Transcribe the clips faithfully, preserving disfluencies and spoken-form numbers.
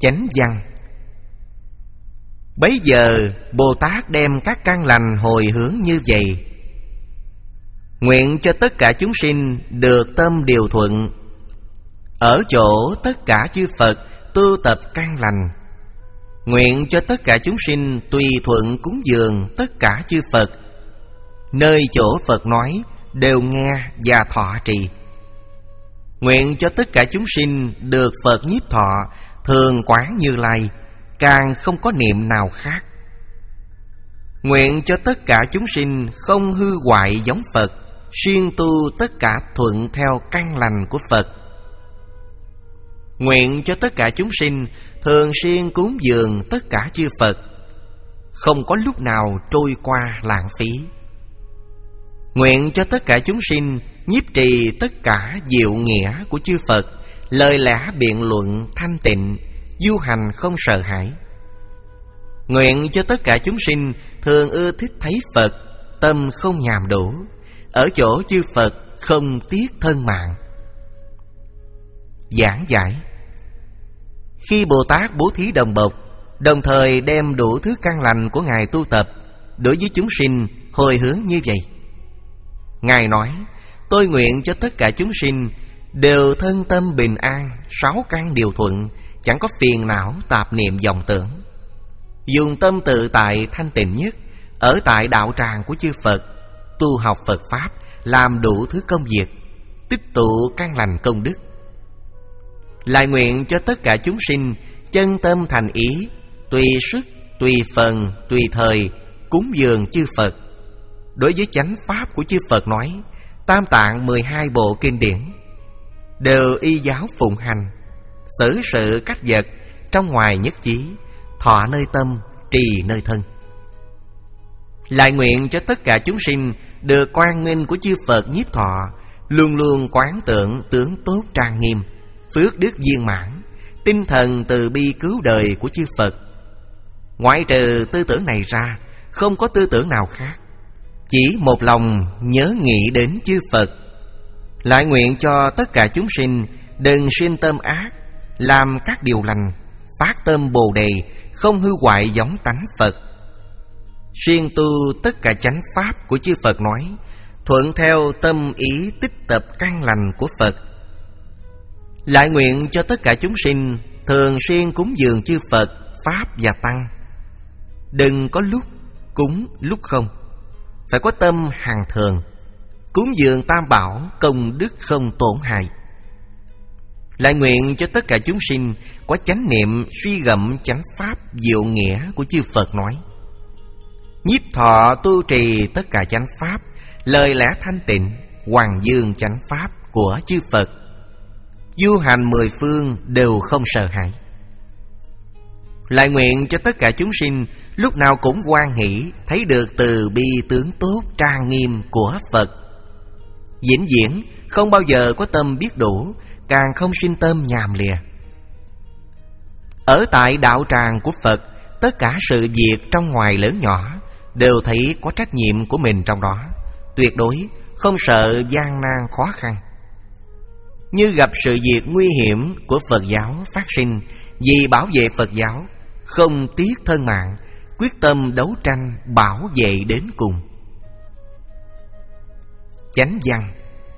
Chánh văn. Bấy giờ Bồ Tát đem các căn lành hồi hướng như vậy: nguyện cho tất cả chúng sinh được tâm điều thuận, ở chỗ tất cả chư Phật tu tập căn lành. Nguyện cho tất cả chúng sinh tùy thuận cúng dường tất cả chư Phật, nơi chỗ Phật nói đều nghe và thọ trì. Nguyện cho tất cả chúng sinh được Phật nhiếp thọ, thường quán Như Lai, càng không có niệm nào khác. Nguyện cho tất cả chúng sinh không hư hoại giống Phật, siêng tu tất cả thuận theo căn lành của Phật. Nguyện cho tất cả chúng sinh thường xuyên cúng dường tất cả chư Phật, không có lúc nào trôi qua lãng phí. Nguyện cho tất cả chúng sinh nhiếp trì tất cả diệu nghĩa của chư Phật, lời lẽ biện luận thanh tịnh, du hành không sợ hãi. Nguyện cho tất cả chúng sinh thường ưa thích thấy Phật, tâm không nhàm đủ, ở chỗ chư Phật không tiếc thân mạng. Giảng giải. Khi Bồ Tát bố thí đồng bộc, đồng thời đem đủ thứ căn lành của Ngài tu tập đối với chúng sinh hồi hướng như vậy. Ngài nói: tôi nguyện cho tất cả chúng sinh đều thân tâm bình an, sáu căn điều thuận, chẳng có phiền não tạp niệm vọng tưởng, dùng tâm tự tại thanh tịnh nhất, ở tại đạo tràng của chư Phật, tu học Phật Pháp, làm đủ thứ công việc, tích tụ căn lành công đức. Lại nguyện cho tất cả chúng sinh chân tâm thành ý, tùy sức, tùy phần, tùy thời cúng dường chư Phật đối với chánh pháp của chư Phật nói, tam tạng mười hai bộ kinh điển, đều y giáo phụng hành, xử sự cách vật, trong ngoài nhất trí, thọ nơi tâm, trì nơi thân. Lại nguyện cho tất cả chúng sinh được quang minh của chư Phật nhiếp thọ, luôn luôn quán tưởng tướng tốt trang nghiêm, phước đức viên mãn, tinh thần từ bi cứu đời của chư Phật. Ngoại trừ tư tưởng này ra, không có tư tưởng nào khác, chỉ một lòng nhớ nghĩ đến chư Phật. Lại nguyện cho tất cả chúng sinh đừng sinh tâm ác, làm các điều lành, phát tâm Bồ Đề, không hư hoại giống tánh Phật. Xuyên tu tất cả chánh pháp của chư Phật nói, thuận theo tâm ý tích tập căn lành của Phật. Lại nguyện cho tất cả chúng sinh thường xuyên cúng dường chư Phật, Pháp và Tăng. Đừng có lúc cúng lúc không, phải có tâm hằng thường, cúng dường tam bảo, công đức không tổn hại. Lại nguyện cho tất cả chúng sinh có chánh niệm suy gẫm chánh pháp diệu nghĩa của chư Phật nói, nhiếp thọ tu trì tất cả chánh pháp, lời lẽ thanh tịnh, hoàng dương chánh pháp của chư Phật, du hành mười phương đều không sợ hãi. Lại nguyện cho tất cả chúng sinh lúc nào cũng hoan hỷ, thấy được từ bi tướng tốt trang nghiêm của Phật, vĩnh viễn không bao giờ có tâm biết đủ, càng không sinh tâm nhàm lìa. Ở tại đạo tràng của Phật, tất cả sự việc trong ngoài lớn nhỏ đều thấy có trách nhiệm của mình trong đó, tuyệt đối không sợ gian nan khó khăn. Như gặp sự việc nguy hiểm của Phật giáo phát sinh, vì bảo vệ Phật giáo, không tiếc thân mạng, quyết tâm đấu tranh bảo vệ đến cùng. Chánh văn.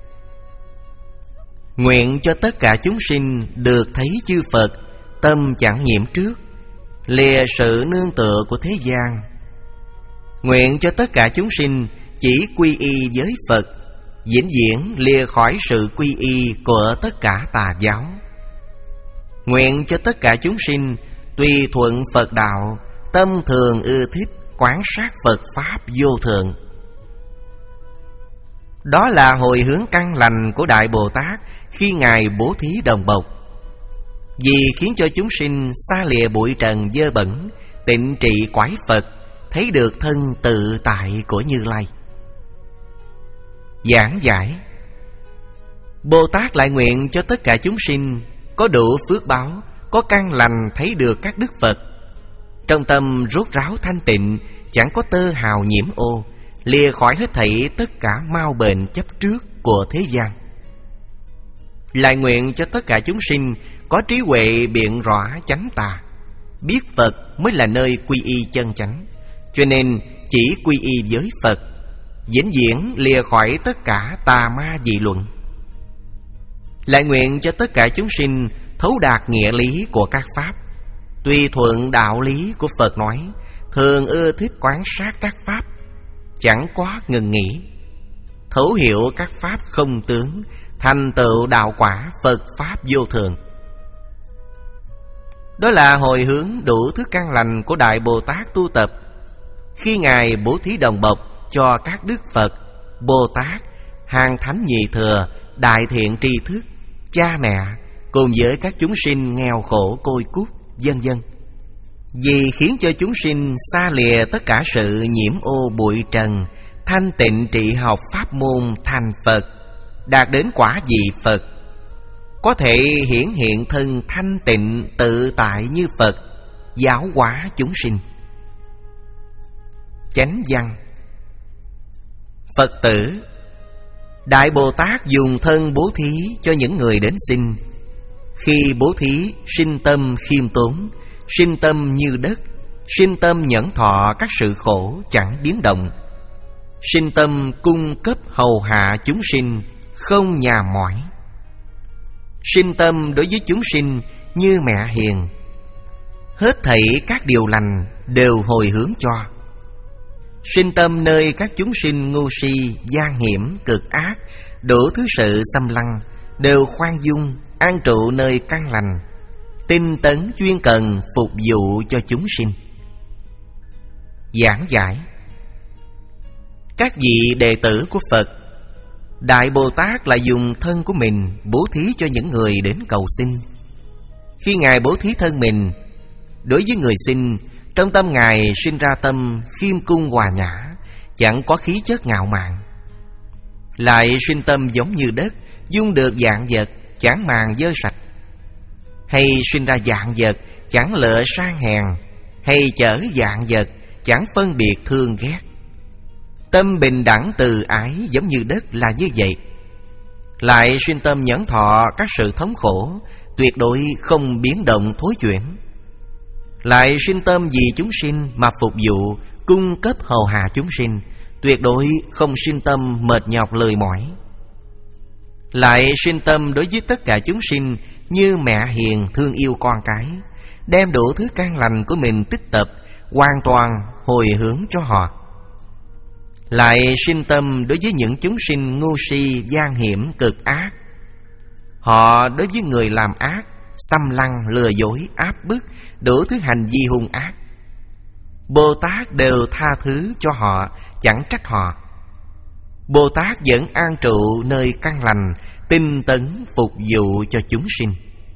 Nguyện cho tất cả chúng sinh được thấy chư Phật, tâm chẳng nhiễm trước, lìa sự nương tựa của thế gian. Nguyện cho tất cả chúng sinh chỉ quy y với Phật, vĩnh viễn lìa khỏi sự quy y của tất cả tà giáo. Nguyện cho tất cả chúng sinh tùy thuận Phật đạo, tâm thường ưa thích quán sát Phật Pháp vô thượng. Đó là hồi hướng căn lành của Đại Bồ Tát khi Ngài bố thí đồng bộc, vì khiến cho chúng sinh xa lìa bụi trần dơ bẩn, tịnh trị quái Phật, thấy được thân tự tại của Như Lai. Giảng giải. Bồ Tát lại nguyện cho tất cả chúng sinh có đủ phước báo, có căn lành thấy được các đức Phật, trong tâm rốt ráo thanh tịnh, chẳng có tơ hào nhiễm ô, lìa khỏi hết thảy tất cả mau bệnh chấp trước của thế gian. Lại nguyện cho tất cả chúng sinh có trí huệ biện rõ chánh tà. Biết Phật mới là nơi quy y chân chánh, cho nên chỉ quy y với Phật, vĩnh viễn lìa khỏi tất cả tà ma dị luận. Lại nguyện cho tất cả chúng sinh thấu đạt nghĩa lý của các pháp, tùy thuận đạo lý của Phật nói, thường ưa thích quán sát các pháp, chẳng quá ngừng nghỉ, thấu hiểu các pháp không tướng, thành tựu đạo quả Phật pháp vô thường. Đó là hồi hướng đủ thứ căn lành của Đại Bồ Tát tu tập. Khi Ngài bố thí đồng bộc cho các Đức Phật, Bồ Tát, hàng thánh nhị thừa, đại thiện tri thức, cha mẹ, cùng với các chúng sinh nghèo khổ côi cút, vân vân, vì khiến cho chúng sinh xa lìa tất cả sự nhiễm ô bụi trần, thanh tịnh trị học pháp môn thành Phật, đạt đến quả vị Phật, có thể hiển hiện thân thanh tịnh tự tại như Phật, giáo hóa chúng sinh. Chánh văn. Phật tử, Đại Bồ Tát dùng thân bố thí cho những người đến xin. Khi bố thí, sinh tâm khiêm tốn, sinh tâm như đất, sinh tâm nhẫn thọ các sự khổ chẳng biến động, sinh tâm cung cấp hầu hạ chúng sinh không nhà mỏi, sinh tâm đối với chúng sinh như mẹ hiền, hết thảy các điều lành đều hồi hướng cho, sinh tâm nơi các chúng sinh ngu si, gian hiểm, cực ác, đủ thứ sự xâm lăng, đều khoan dung, an trụ nơi căn lành, tinh tấn chuyên cần phục vụ cho chúng sinh. Giảng giải. Các vị đệ tử của Phật, Đại Bồ Tát là dùng thân của mình bố thí cho những người đến cầu xin. Khi Ngài bố thí thân mình, đối với người xin, trong tâm Ngài sinh ra tâm khiêm cung hòa nhã, chẳng có khí chất ngạo mạn. Lại sinh tâm giống như đất, dung được vạn vật, chẳng màng dơ sạch. Hay sinh ra vạn vật, chẳng lựa sang hèn, hay chở vạn vật, chẳng phân biệt thương ghét. Tâm bình đẳng từ ái giống như đất là như vậy. Lại sinh tâm nhẫn thọ các sự thống khổ, tuyệt đối không biến động thối chuyển. Lại sinh tâm vì chúng sinh mà phục vụ, cung cấp hầu hạ chúng sinh, tuyệt đối không sinh tâm mệt nhọc lười mỏi. Lại sinh tâm đối với tất cả chúng sinh như mẹ hiền thương yêu con cái, đem đủ thứ căn lành của mình tích tập, hoàn toàn hồi hướng cho họ. Lại sinh tâm đối với những chúng sinh ngu si, gian hiểm, cực ác. Họ đối với người làm ác, xâm lăng, lừa dối, áp bức, đủ thứ hành vi hung ác, Bồ Tát đều tha thứ cho họ, chẳng trách họ. Bồ Tát vẫn an trụ nơi căn lành, tinh tấn phục vụ cho chúng sinh.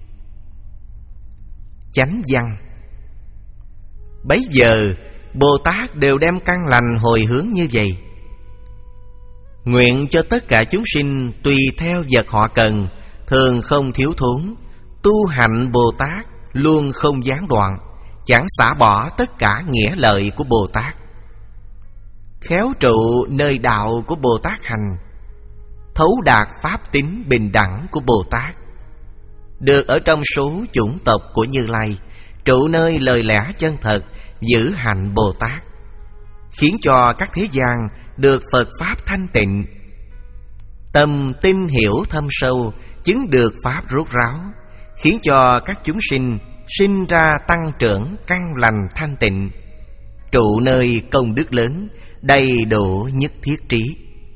Chánh văn. Bấy giờ Bồ Tát đều đem căn lành hồi hướng như vậy. Nguyện cho tất cả chúng sinh tùy theo vật họ cần, thường không thiếu thốn, tu hạnh Bồ Tát luôn không gián đoạn, chẳng xả bỏ tất cả nghĩa lợi của Bồ Tát. Khéo trụ nơi đạo của Bồ Tát hành, thấu đạt pháp tính bình đẳng của Bồ Tát, được ở trong số chủng tộc của Như Lai, trụ nơi lời lẽ chân thật, giữ hạnh Bồ Tát, khiến cho các thế gian được Phật pháp thanh tịnh. Tâm tin hiểu thâm sâu, chứng được pháp rốt ráo, khiến cho các chúng sinh sinh ra tăng trưởng căn lành thanh tịnh, trụ nơi công đức lớn, đầy đủ nhất thiết trí.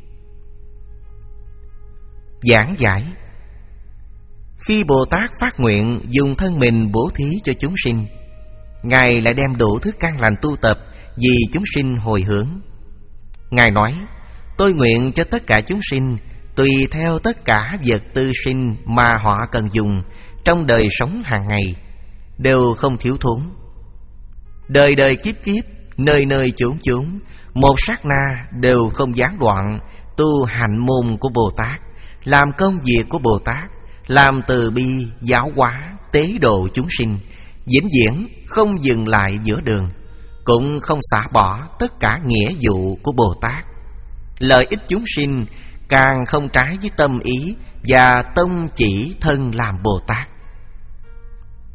Giảng giải. Khi Bồ Tát phát nguyện dùng thân mình bố thí cho chúng sinh, Ngài lại đem đủ thứ căn lành tu tập vì chúng sinh hồi hướng. Ngài nói: tôi nguyện cho tất cả chúng sinh tùy theo tất cả vật tư sinh mà họ cần dùng trong đời sống hàng ngày, đều không thiếu thốn. Đời đời kiếp kiếp, nơi nơi chốn chốn, một sát na đều không gián đoạn, tu hạnh môn của Bồ Tát, làm công việc của Bồ Tát, làm từ bi, giáo hóa, tế độ chúng sinh, vĩnh viễn không dừng lại giữa đường, cũng không xả bỏ tất cả nghĩa vụ của Bồ Tát. Lợi ích chúng sinh càng không trái với tâm ý và tông chỉ thân làm Bồ Tát.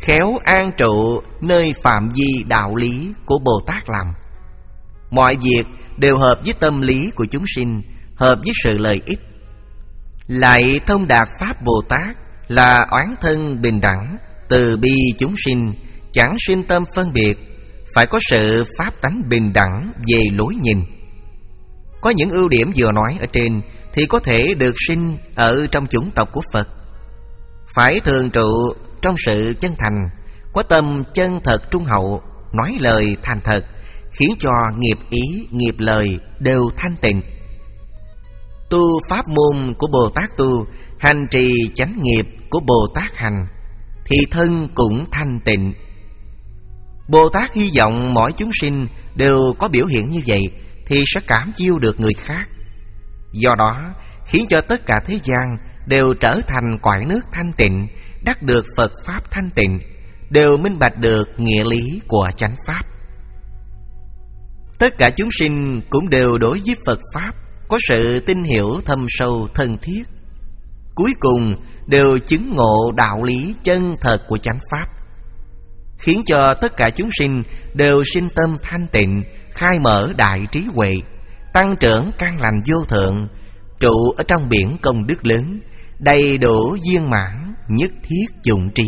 khéo an trụ nơi phạm vi đạo lý của Bồ Tát làm. Mọi việc đều hợp với tâm lý của chúng sinh, hợp với sự lợi ích. Lại thông đạt Pháp Bồ Tát là oán thân bình đẳng, từ bi chúng sinh, chẳng sinh tâm phân biệt, phải có sự pháp tánh bình đẳng về lối nhìn. Có những ưu điểm vừa nói ở trên thì có thể được sinh ở trong chủng tộc của Phật. Phải thường trụ trong sự chân thành, có tâm chân thật trung hậu, nói lời thành thật, khiến cho nghiệp ý, nghiệp lời đều thanh tịnh. Tu pháp môn của Bồ Tát tu, hành trì chánh nghiệp của Bồ Tát hành, thì thân cũng thanh tịnh. Bồ Tát hy vọng mỗi chúng sinh đều có biểu hiện như vậy thì sẽ cảm chiêu được người khác. Do đó khiến cho tất cả thế gian đều trở thành cõi nước thanh tịnh, đắc được Phật Pháp thanh tịnh, đều minh bạch được nghĩa lý của chánh Pháp. Tất cả chúng sinh cũng đều đối với Phật Pháp có sự tin hiểu thâm sâu thân thiết, cuối cùng đều chứng ngộ đạo lý chân thật của chánh Pháp, khiến cho tất cả chúng sinh đều sinh tâm thanh tịnh, khai mở đại trí huệ, tăng trưởng căn lành vô thượng, trụ ở trong biển công đức lớn, đầy đủ viên mãn, nhất thiết dụng trí.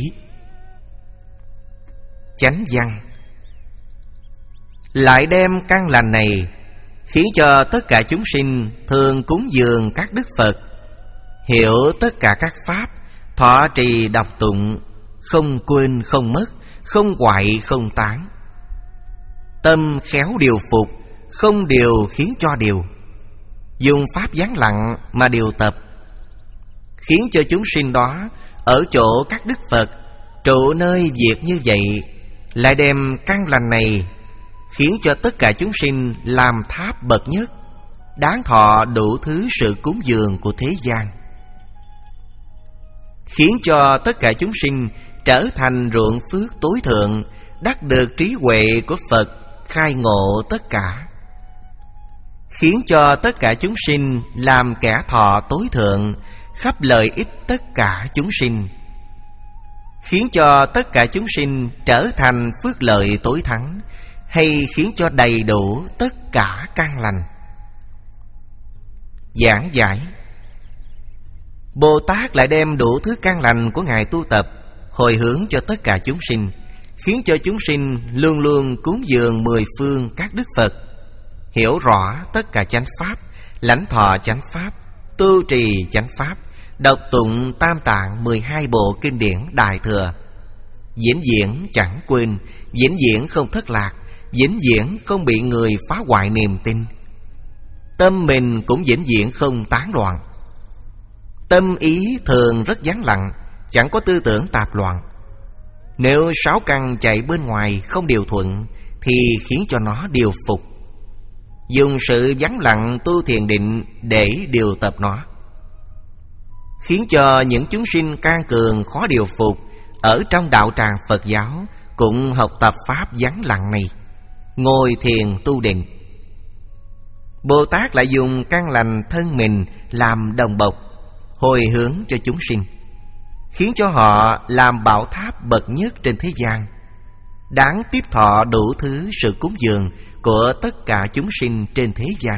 Chánh văn lại đem căn lành này khiến cho tất cả chúng sinh thường cúng dường các đức Phật, hiểu tất cả các pháp, thọ trì đọc tụng, không quên không mất, không hoại không tán. Tâm khéo điều phục, không điều khiến cho điều, dùng pháp vắng lặng mà điều tập, khiến cho chúng sinh đó ở chỗ các đức Phật, trụ nơi việc như vậy, lại đem căn lành này khiến cho tất cả chúng sinh làm tháp bậc nhất, đáng thọ đủ thứ sự cúng dường của thế gian, khiến cho tất cả chúng sinh trở thành ruộng phước tối thượng, đắc được trí huệ của Phật, khai ngộ tất cả, khiến cho tất cả chúng sinh làm kẻ thọ tối thượng, khắp lợi ích tất cả chúng sinh, khiến cho tất cả chúng sinh trở thành phước lợi tối thắng, hay khiến cho đầy đủ tất cả căn lành. Giảng giải Bồ Tát lại đem đủ thứ căn lành của Ngài tu tập, hồi hướng cho tất cả chúng sinh, khiến cho chúng sinh luôn luôn cúng dường mười phương các đức Phật, hiểu rõ tất cả chánh Pháp, lãnh thọ chánh Pháp, tu trì chánh Pháp, đọc tụng tam tạng mười hai bộ kinh điển Đại Thừa, vĩnh viễn chẳng quên, vĩnh viễn không thất lạc, vĩnh viễn không bị người phá hoại niềm tin. Tâm mình cũng vĩnh viễn không tán loạn. Tâm ý thường rất vắng lặng, chẳng có tư tưởng tạp loạn. Nếu sáu căn chạy bên ngoài không điều thuận thì khiến cho nó điều phục. Dùng sự vắng lặng tu thiền định để điều tập nó, khiến cho những chúng sinh can cường khó điều phục ở trong đạo tràng Phật giáo cũng học tập pháp vắng lặng này, ngồi thiền tu định. Bồ Tát lại dùng căn lành thân mình làm đồng bộc, hồi hướng cho chúng sinh, khiến cho họ làm bảo tháp bậc nhất trên thế gian, đáng tiếp thọ đủ thứ sự cúng dường của tất cả chúng sinh trên thế gian.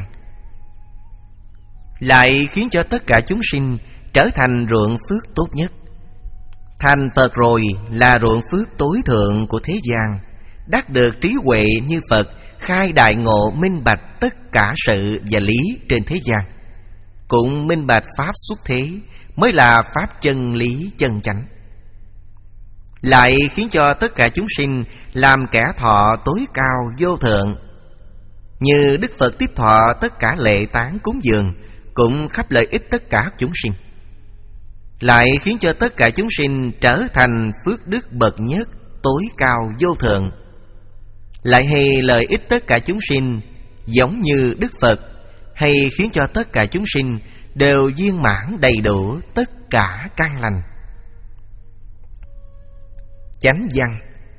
Lại khiến cho tất cả chúng sinh trở thành ruộng phước tốt nhất. Thành Phật rồi là ruộng phước tối thượng của thế gian, đắc được trí huệ như Phật, khai đại ngộ minh bạch tất cả sự và lý trên thế gian, cũng minh bạch pháp xuất thế mới là pháp chân lý chân chánh. Lại khiến cho tất cả chúng sinh làm kẻ thọ tối cao vô thượng, như Đức Phật tiếp thọ tất cả lệ tán cúng dường, cũng khắp lợi ích tất cả chúng sinh. Lại khiến cho tất cả chúng sinh trở thành phước đức bậc nhất, tối cao vô thượng. Lại hay lợi ích tất cả chúng sinh giống như Đức Phật, hay khiến cho tất cả chúng sinh đều viên mãn đầy đủ tất cả căn lành. Chánh văn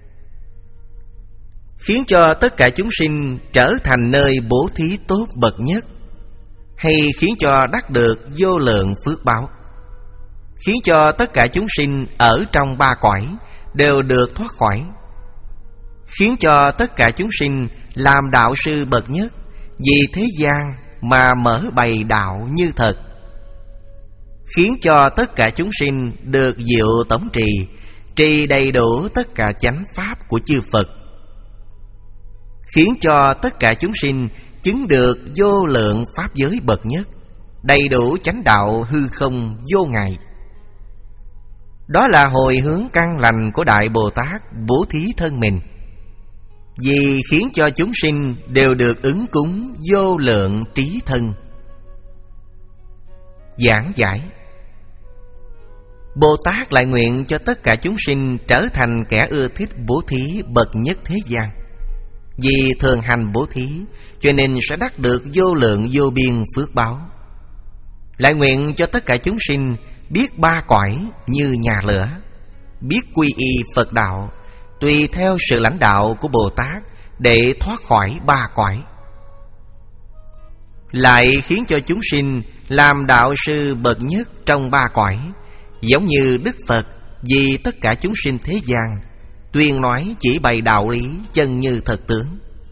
khiến cho tất cả chúng sinh trở thành nơi bố thí tốt bậc nhất, hay khiến cho đắc được vô lượng phước báo, khiến cho tất cả chúng sinh ở trong ba cõi đều được thoát khỏi, khiến cho tất cả chúng sinh làm đạo sư bậc nhất, vì thế gian mà mở bày đạo như thật, khiến cho tất cả chúng sinh được diệu tổng trì, trì đầy đủ tất cả chánh pháp của chư Phật, khiến cho tất cả chúng sinh chứng được vô lượng pháp giới bậc nhất, đầy đủ chánh đạo hư không vô ngại. Đó là hồi hướng căn lành của Đại Bồ Tát bố thí thân mình, vì khiến cho chúng sinh đều được ứng cúng vô lượng trí thân. Giảng giải: Bồ Tát lại nguyện cho tất cả chúng sinh trở thành kẻ ưa thích bố thí bậc nhất thế gian. Vì thường hành bố thí, cho nên sẽ đắc được vô lượng vô biên phước báo. Lại nguyện cho tất cả chúng sinh biết ba cõi như nhà lửa, biết quy y Phật đạo, tùy theo sự lãnh đạo của Bồ Tát để thoát khỏi ba cõi. Lại khiến cho chúng sinh làm đạo sư bậc nhất trong ba cõi, giống như Đức Phật vì tất cả chúng sinh thế gian, tuyên nói chỉ bày đạo lý chân như thật tướng.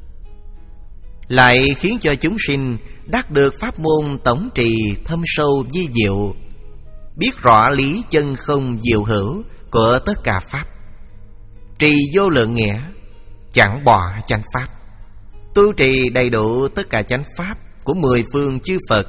Lại khiến cho chúng sinh đắc được pháp môn tổng trì thâm sâu vi diệu, biết rõ lý chân không diệu hữu của tất cả pháp, trì vô lượng nghĩa, chẳng bỏ chánh pháp, tu trì đầy đủ tất cả chánh pháp của mười phương chư Phật.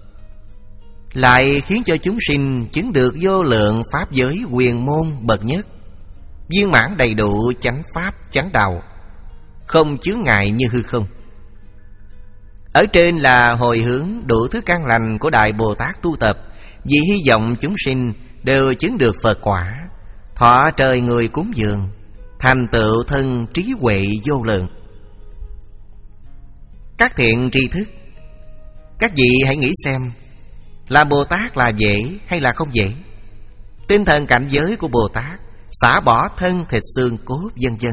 Lại khiến cho chúng sinh chứng được vô lượng pháp giới quyền môn bậc nhất, viên mãn đầy đủ chánh pháp chánh đạo, không chướng ngại như hư không. Ở trên là hồi hướng đủ thứ căn lành của Đại Bồ Tát tu tập, vì hy vọng chúng sinh đều chứng được Phật quả, thọ trời người cúng dường, thành tựu thân trí huệ vô lượng. Các thiện tri thức, các vị hãy nghĩ xem, làm Bồ Tát là dễ hay là không dễ? Tinh thần cảnh giới của Bồ Tát xả bỏ thân thịt xương cốt vân vân,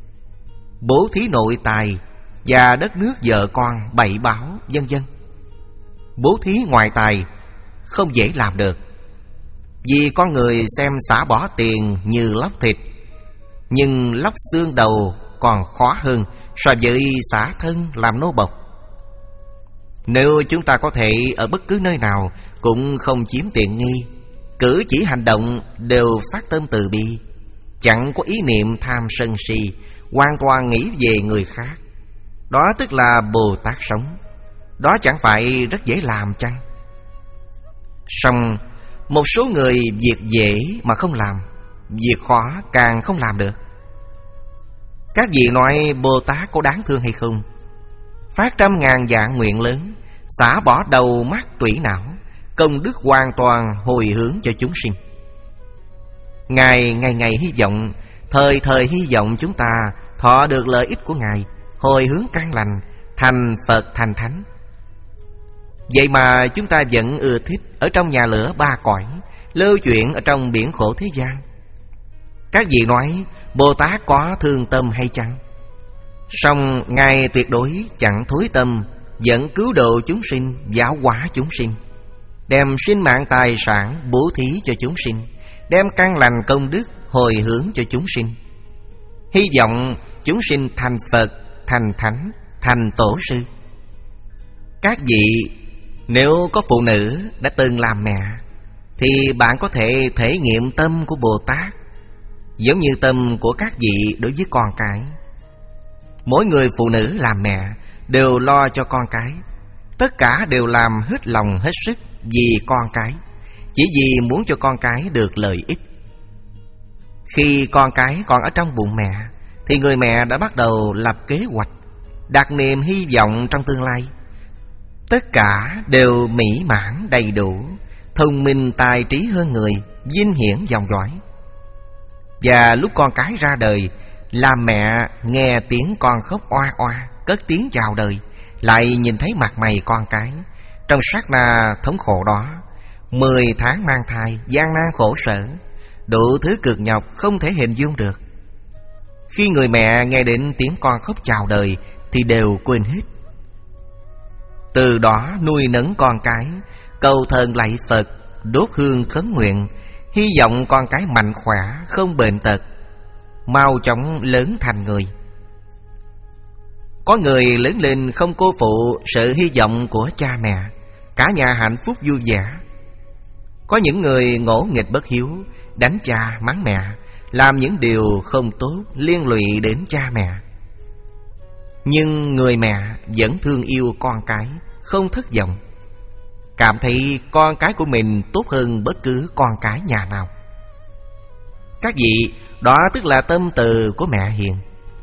bố thí nội tài và đất nước vợ con bảy báo vân vân. Bố thí ngoại tài không dễ làm được, vì con người xem xả bỏ tiền như lóc thịt, nhưng lóc xương đầu còn khó hơn so với xả thân làm nô bộc. Nếu chúng ta có thể ở bất cứ nơi nào cũng không chiếm tiện nghi, cử chỉ hành động đều phát tâm từ bi, chẳng có ý niệm tham sân si, hoàn toàn nghĩ về người khác, đó tức là Bồ Tát sống. Đó chẳng phải rất dễ làm chăng? Song một số người việc dễ mà không làm, việc khó càng không làm được. Các vị nói Bồ Tát có đáng thương hay không? Phát trăm ngàn vạn nguyện lớn, xả bỏ đầu mắt tủy não, công đức hoàn toàn hồi hướng cho chúng sinh. Ngài ngày ngày hy vọng, thời thời hy vọng chúng ta thọ được lợi ích của Ngài, hồi hướng căn lành, thành Phật thành Thánh. Vậy mà chúng ta vẫn ưa thích ở trong nhà lửa ba cõi, lưu chuyển ở trong biển khổ thế gian. Các vị nói Bồ Tát có thương tâm hay chăng? Song Ngài tuyệt đối chẳng thối tâm, vẫn cứu độ chúng sinh, giáo hóa chúng sinh, đem sinh mạng tài sản bố thí cho chúng sinh, đem căn lành công đức hồi hướng cho chúng sinh, hy vọng chúng sinh thành Phật, thành Thánh, thành Tổ sư. Các vị nếu có phụ nữ đã từng làm mẹ, thì bạn có thể thể nghiệm tâm của Bồ Tát giống như tâm của các vị đối với con cái. Mỗi người phụ nữ làm mẹ đều lo cho con cái, tất cả đều làm hết lòng hết sức vì con cái, chỉ vì muốn cho con cái được lợi ích. Khi con cái còn ở trong bụng mẹ, thì người mẹ đã bắt đầu lập kế hoạch, đặt niềm hy vọng trong tương lai. Tất cả đều mỹ mãn đầy đủ, thông minh tài trí hơn người, vinh hiển dòng dõi. Và lúc con cái ra đời, làm mẹ nghe tiếng con khóc oa oa, cất tiếng chào đời, lại nhìn thấy mặt mày con cái, trong sát na thống khổ đó, mười tháng mang thai, gian nan khổ sở, đủ thứ cực nhọc không thể hình dung được. Khi người mẹ nghe đến tiếng con khóc chào đời thì đều quên hết. Từ đó nuôi nấng con cái, cầu thần lạy Phật, đốt hương khấn nguyện, hy vọng con cái mạnh khỏe, không bệnh tật, mau chóng lớn thành người. Có người lớn lên không cô phụ sự hy vọng của cha mẹ, cả nhà hạnh phúc vui vẻ. Có những người ngỗ nghịch bất hiếu, đánh cha mắng mẹ, làm những điều không tốt liên lụy đến cha mẹ. Nhưng người mẹ vẫn thương yêu con cái, không thất vọng, cảm thấy con cái của mình tốt hơn bất cứ con cái nhà nào. Các vị, đó tức là tâm từ của mẹ hiền.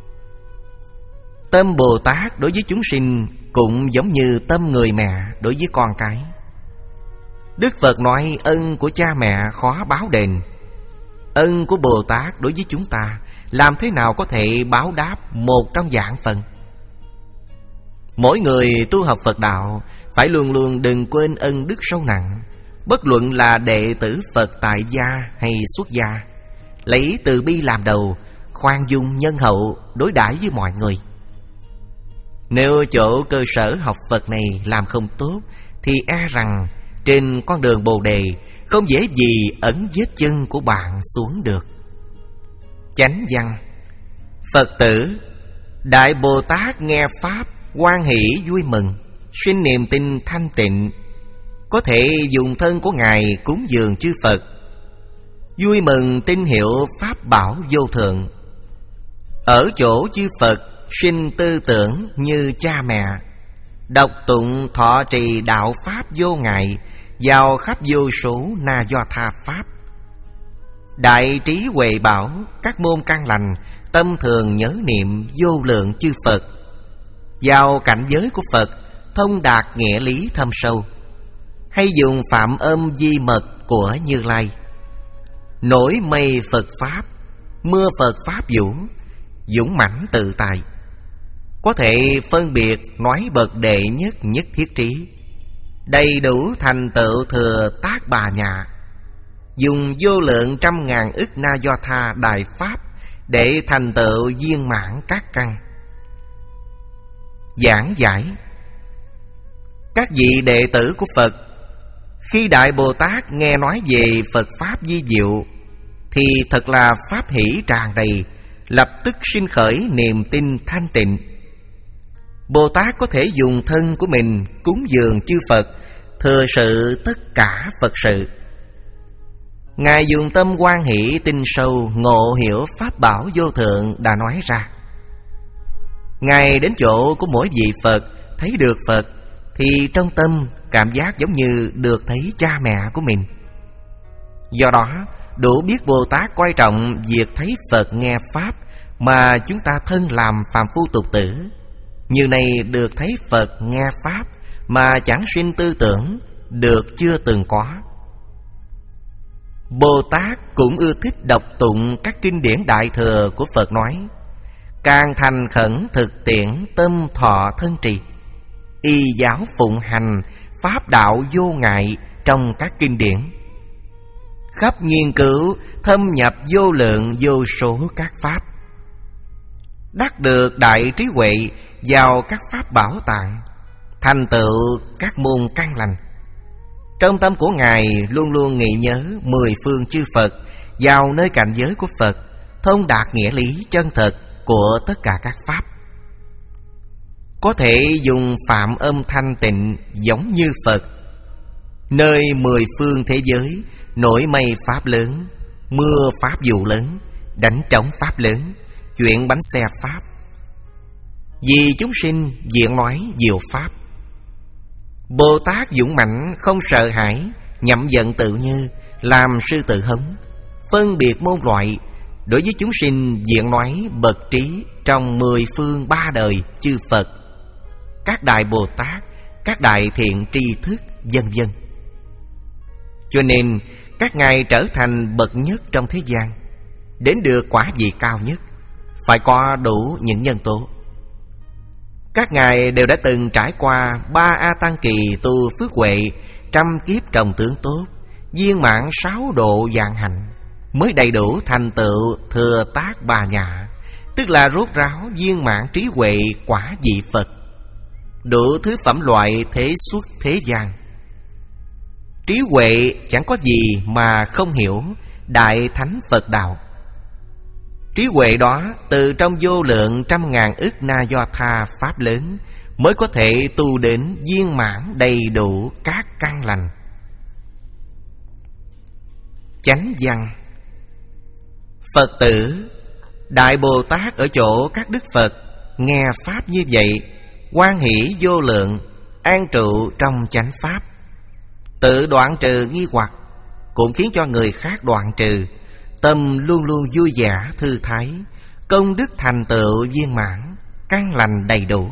Tâm Bồ Tát đối với chúng sinh cũng giống như tâm người mẹ đối với con cái. Đức Phật nói ân của cha mẹ khó báo đền. Ân của Bồ Tát đối với chúng ta làm thế nào có thể báo đáp một trong vạn phần. Mỗi người tu học Phật đạo phải luôn luôn đừng quên ân đức sâu nặng. Bất luận là đệ tử Phật tại gia hay xuất gia, lấy từ bi làm đầu, khoan dung nhân hậu đối đãi với mọi người. Nếu chỗ cơ sở học Phật này làm không tốt, thì e rằng trên con đường Bồ Đề không dễ gì ẩn vết chân của bạn xuống được. Chánh văn: Phật tử, Đại Bồ Tát nghe Pháp hoan hỷ vui mừng, sinh niềm tin thanh tịnh, có thể dùng thân của Ngài cúng dường chư Phật, vui mừng tin hiệu Pháp bảo vô thượng. Ở chỗ chư Phật sinh tư tưởng như cha mẹ, đọc tụng thọ trì đạo Pháp vô ngại, vào khắp vô số na do tha Pháp. Đại trí huệ bảo các môn căn lành, tâm thường nhớ niệm vô lượng chư Phật. Vào cảnh giới của Phật, thông đạt nghĩa lý thâm sâu, hay dùng phạm âm di mật của Như Lai. Nổi mây Phật Pháp, mưa Phật Pháp vũ, dũng mãnh tự tại, có thể phân biệt nói bậc đệ nhất nhất thiết trí, đầy đủ thành tựu thừa tác bà nhạ, dùng vô lượng trăm ngàn ức na do tha đại Pháp để thành tựu viên mãn các căn. Giảng giải: các vị đệ tử của Phật, khi Đại Bồ Tát nghe nói về Phật Pháp vi diệu thì thật là pháp hỷ tràn đầy, lập tức sinh khởi niềm tin thanh tịnh. Bồ Tát có thể dùng thân của mình cúng dường chư Phật, thừa sự tất cả Phật sự. Ngài dùng tâm hoan hỷ tin sâu, ngộ hiểu Pháp bảo vô thượng đã nói ra. Ngài đến chỗ của mỗi vị Phật, thấy được Phật, thì trong tâm cảm giác giống như được thấy cha mẹ của mình. Do đó đủ biết Bồ Tát coi trọng việc thấy Phật nghe Pháp mà chúng ta thân làm phàm phu tục tử. Như này được thấy Phật nghe Pháp mà chẳng sinh tư tưởng, được chưa từng có. Bồ Tát cũng ưa thích đọc tụng các kinh điển đại thừa của Phật nói, càng thành khẩn thực tiễn tâm thọ thân trì, y giáo phụng hành pháp đạo vô ngại trong các kinh điển, khắp nghiên cứu thâm nhập vô lượng vô số các pháp, đắc được đại trí huệ vào các pháp bảo tạng, thành tựu các môn căn lành. Trong tâm của Ngài luôn luôn nghĩ nhớ mười phương chư Phật, vào nơi cảnh giới của Phật, thông đạt nghĩa lý chân thật của tất cả các pháp. Có thể dùng phạm âm thanh tịnh giống như Phật. Nơi mười phương thế giới nổi mây Pháp lớn, mưa Pháp vụ lớn, đánh trống Pháp lớn, chuyện bánh xe Pháp. Vì chúng sinh diện nói diệu Pháp. Bồ Tát dũng mãnh không sợ hãi, nhậm giận tự như, làm sư tự hống, phân biệt môn loại, đối với chúng sinh diện nói bậc trí trong mười phương ba đời chư Phật, các đại Bồ Tát, các đại thiện tri thức, vân vân. Cho nên các ngài trở thành bậc nhất trong thế gian, đến được quả vị cao nhất, phải có đủ những nhân tố. Các ngài đều đã từng trải qua ba A Tăng kỳ tu phước huệ, trăm kiếp trồng tướng tốt, viên mãn sáu độ vạn hạnh, mới đầy đủ thành tựu thừa tác bà nhạ, tức là rốt ráo viên mãn trí huệ quả vị Phật, đủ thứ phẩm loại thế xuất thế gian. Trí huệ chẳng có gì mà không hiểu đại thánh Phật đạo. Trí huệ đó từ trong vô lượng trăm ngàn ức na do tha pháp lớn mới có thể tu đến viên mãn đầy đủ các căn lành. Chánh văn. Phật tử Đại Bồ Tát ở chỗ các đức Phật nghe pháp như vậy, hoan hỷ vô lượng, an trụ trong chánh pháp, tự đoạn trừ nghi hoặc, cũng khiến cho người khác đoạn trừ, tâm luôn luôn vui vẻ thư thái, công đức thành tựu viên mãn, căn lành đầy đủ.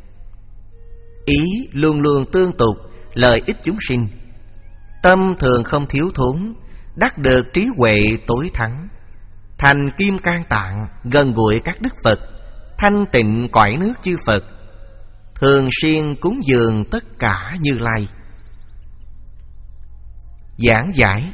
Ý luôn luôn tương tục, lợi ích chúng sinh. Tâm thường không thiếu thốn, đắc được trí huệ tối thắng, thành kim cang tạng, gần gũi các đức Phật, thanh tịnh cõi nước chư Phật, thường xuyên cúng dường tất cả Như Lai. Giảng giải.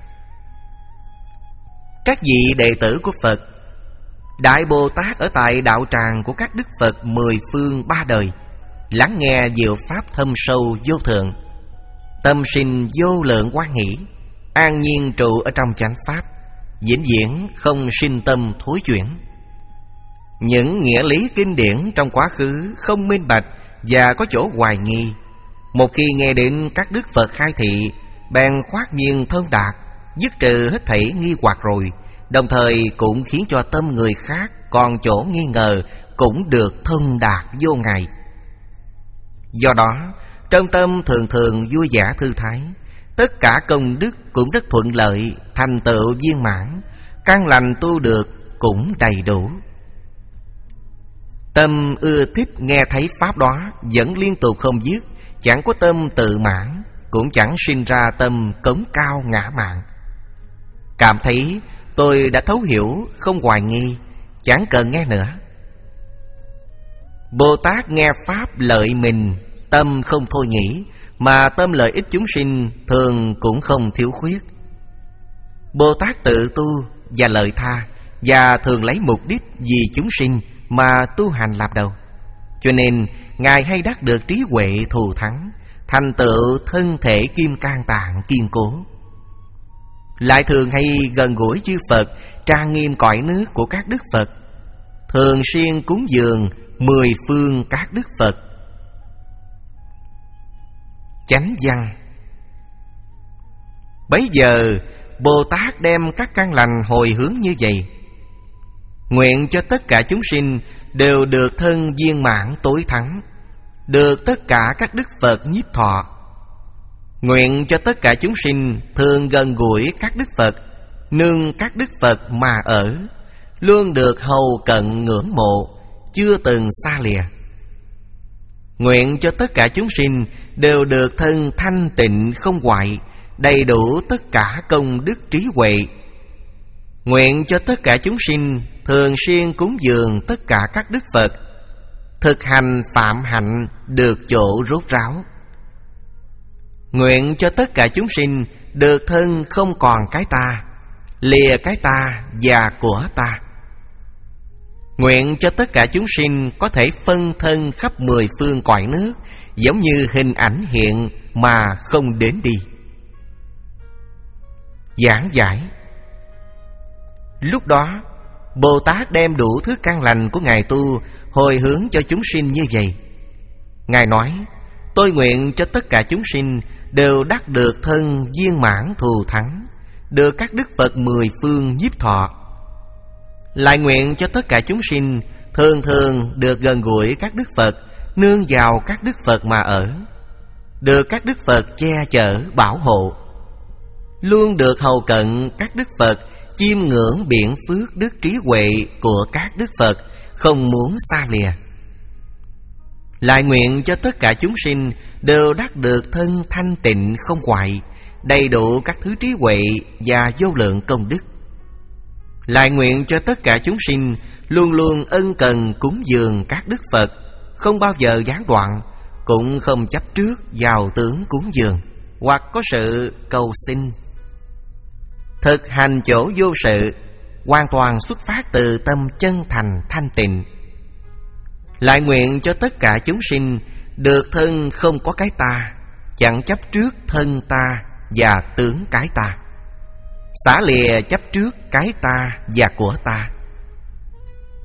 Các vị đệ tử của Phật, Đại Bồ Tát ở tại đạo tràng của các đức Phật mười phương ba đời, lắng nghe diệu pháp thâm sâu vô thượng, tâm sinh vô lượng hoan hỷ, an nhiên trụ ở trong chánh pháp, vĩnh viễn không sinh tâm thối chuyển. Những nghĩa lý kinh điển trong quá khứ không minh bạch và có chỗ hoài nghi, một khi nghe đến các đức Phật khai thị, bèn khoát nhiên thông đạt, dứt trừ hết thảy nghi hoặc rồi, đồng thời cũng khiến cho tâm người khác còn chỗ nghi ngờ cũng được thông đạt vô ngại. Do đó, trong tâm thường thường vui vẻ thư thái, tất cả công đức cũng rất thuận lợi, thành tựu viên mãn, căn lành tu được cũng đầy đủ. Tâm ưa thích nghe thấy pháp đó vẫn liên tục không dứt, chẳng có tâm tự mãn, cũng chẳng sinh ra tâm cống cao ngã mạn. Cảm thấy tôi đã thấu hiểu, không hoài nghi, chẳng cần nghe nữa. Bồ Tát nghe pháp lợi mình, tâm không thôi nghĩ, mà tâm lợi ích chúng sinh thường cũng không thiếu khuyết. Bồ Tát tự tu và lợi tha, và thường lấy mục đích vì chúng sinh mà tu hành làm đầu, cho nên Ngài hay đắc được trí huệ thù thắng, thành tựu thân thể kim cang tạng kiên cố. Lại thường hay gần gũi chư Phật, trang nghiêm cõi nước của các đức Phật, thường xuyên cúng dường mười phương các đức Phật. Chánh văn. Bấy giờ Bồ Tát đem các căn lành hồi hướng như vậy: nguyện cho tất cả chúng sinh đều được thân viên mãn tối thắng, được tất cả các đức Phật nhiếp thọ. Nguyện cho tất cả chúng sinh thường gần gũi các đức Phật, nương các đức Phật mà ở, luôn được hầu cận ngưỡng mộ, chưa từng xa lìa. Nguyện cho tất cả chúng sinh đều được thân thanh tịnh không hoại, đầy đủ tất cả công đức trí huệ. Nguyện cho tất cả chúng sinh thường xuyên cúng dường tất cả các đức Phật, thực hành phạm hạnh được chỗ rốt ráo. Nguyện cho tất cả chúng sinh được thân không còn cái ta, lìa cái ta và của ta. Nguyện cho tất cả chúng sinh có thể phân thân khắp mười phương cõi nước, giống như hình ảnh hiện mà không đến đi. Giảng giải. Lúc đó Bồ Tát đem đủ thứ căn lành của Ngài tu hồi hướng cho chúng sinh như vậy. Ngài nói: tôi nguyện cho tất cả chúng sinh đều đắc được thân viên mãn thù thắng, được các đức Phật mười phương nhiếp thọ. Lại nguyện cho tất cả chúng sinh thường thường được gần gũi các đức Phật, nương vào các đức Phật mà ở, được các đức Phật che chở bảo hộ, luôn được hầu cận các đức Phật, chiêm ngưỡng biển phước đức trí huệ của các đức Phật, không muốn xa lìa. Lại nguyện cho tất cả chúng sinh đều đắc được thân thanh tịnh không hoại, đầy đủ các thứ trí huệ và vô lượng công đức. Lại nguyện cho tất cả chúng sinh luôn luôn ân cần cúng dường các đức Phật, không bao giờ gián đoạn, cũng không chấp trước vào tướng cúng dường hoặc có sự cầu xin. Thực hành chỗ vô sự, hoàn toàn xuất phát từ tâm chân thành thanh tịnh. Lại nguyện cho tất cả chúng sinh được thân không có cái ta, chẳng chấp trước thân ta và tướng cái ta, xả lìa chấp trước cái ta và của ta,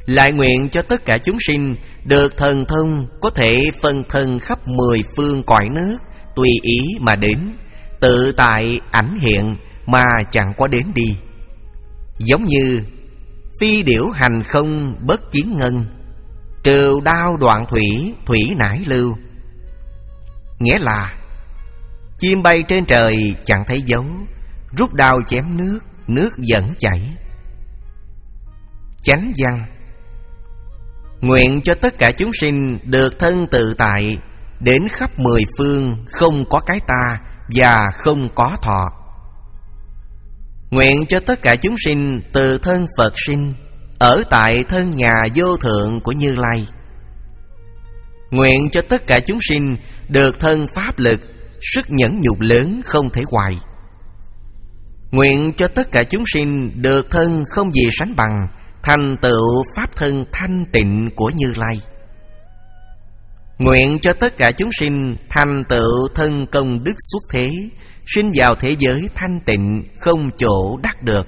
lại nguyện cho tất cả chúng sinh được thần thông có thể phân thân khắp mười phương cõi nước, tùy ý mà đến, tự tại ảnh hiện mà chẳng có đến đi. Giống như phi điểu hành không bất kiến ngân, trừ đao đoạn thủy, thủy nải lưu. Nghĩa là chim bay trên trời chẳng thấy dấu, rút đao chém nước, nước vẫn chảy. Chánh văn: nguyện cho tất cả chúng sinh được thân tự tại, đến khắp mười phương không có cái ta và không có thọ. Nguyện cho tất cả chúng sinh từ thân Phật sinh, ở tại thân nhà vô thượng của Như Lai. Nguyện cho tất cả chúng sinh được thân pháp lực, sức nhẫn nhục lớn không thể hoài. Nguyện cho tất cả chúng sinh được thân không gì sánh bằng, thành tựu pháp thân thanh tịnh của Như Lai. Nguyện cho tất cả chúng sinh thành tựu thân công đức xuất thế, sinh vào thế giới thanh tịnh không chỗ đắc được.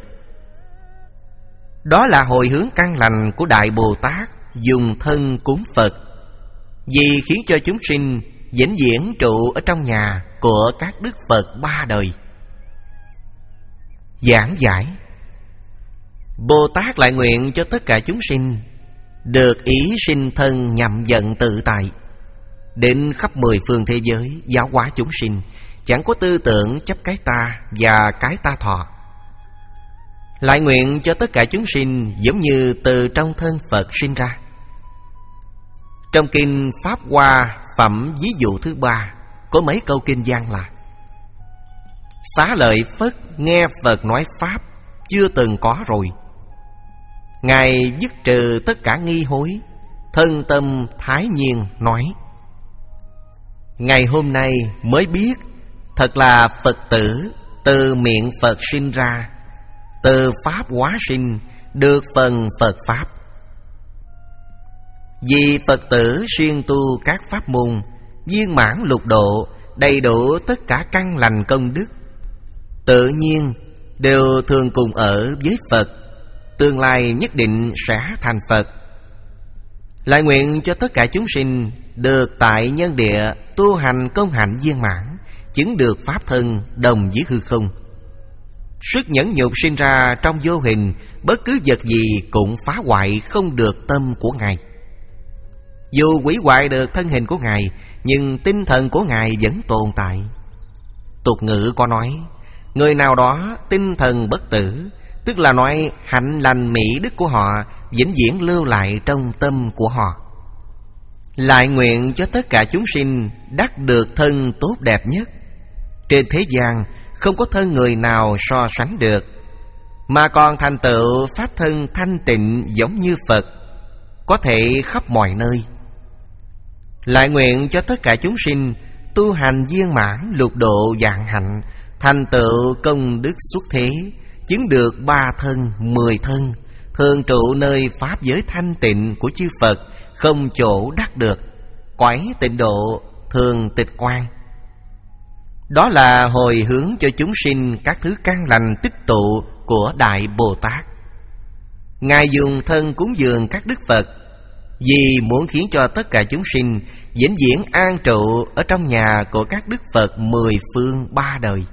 Đó là hồi hướng căn lành của Đại Bồ Tát dùng thân cúng Phật, vì khiến cho chúng sinh vĩnh viễn trụ ở trong nhà của các đức Phật ba đời. Giảng giải: Bồ Tát lại nguyện cho tất cả chúng sinh được ý sinh thân nhậm vận tự tại, đến khắp mười phương thế giới giáo hóa chúng sinh, chẳng có tư tưởng chấp cái ta và cái ta thọ. Lại nguyện cho tất cả chúng sinh giống như từ trong thân Phật sinh ra. Trong kinh Pháp Hoa Phẩm ví dụ thứ ba có mấy câu kinh văn là: Xá lợi Phất nghe Phật nói Pháp chưa từng có rồi, Ngài dứt trừ tất cả nghi hối, thân tâm thái nhiên nói: Ngày hôm nay mới biết, thật là Phật tử từ miệng Phật sinh ra, từ Pháp hóa sinh, được phần Phật Pháp. Vì Phật tử siêng tu các pháp môn, viên mãn lục độ, đầy đủ tất cả căn lành công đức, tự nhiên đều thường cùng ở với Phật, tương lai nhất định sẽ thành Phật. Lại nguyện cho tất cả chúng sinh được tại nhân địa tu hành công hạnh viên mãn, chứng được pháp thân đồng với hư không. Sức nhẫn nhục sinh ra trong vô hình, bất cứ vật gì cũng phá hoại không được tâm của Ngài. Dù hủy hoại được thân hình của Ngài, nhưng tinh thần của Ngài vẫn tồn tại. Tục ngữ có nói: người nào đó tinh thần bất tử, tức là nói hạnh lành mỹ đức của họ vĩnh viễn lưu lại trong tâm của họ. Lại nguyện cho tất cả chúng sinh đắc được thân tốt đẹp nhất. Trên thế gian không có thân người nào so sánh được, mà còn thành tựu pháp thân thanh tịnh giống như Phật, có thể khắp mọi nơi. Lại nguyện cho tất cả chúng sinh tu hành viên mãn lục độ vạn hạnh, thành tựu công đức xuất thế, chứng được ba thân, mười thân, thường trụ nơi pháp giới thanh tịnh của chư Phật, không chỗ đắc được, cõi tịnh độ thường tịch quan. Đó là hồi hướng cho chúng sinh các thứ căn lành tích tụ của Đại Bồ Tát. Ngài dùng thân cúng dường các đức Phật, vì muốn khiến cho tất cả chúng sinh vĩnh viễn an trụ ở trong nhà của các đức Phật mười phương ba đời.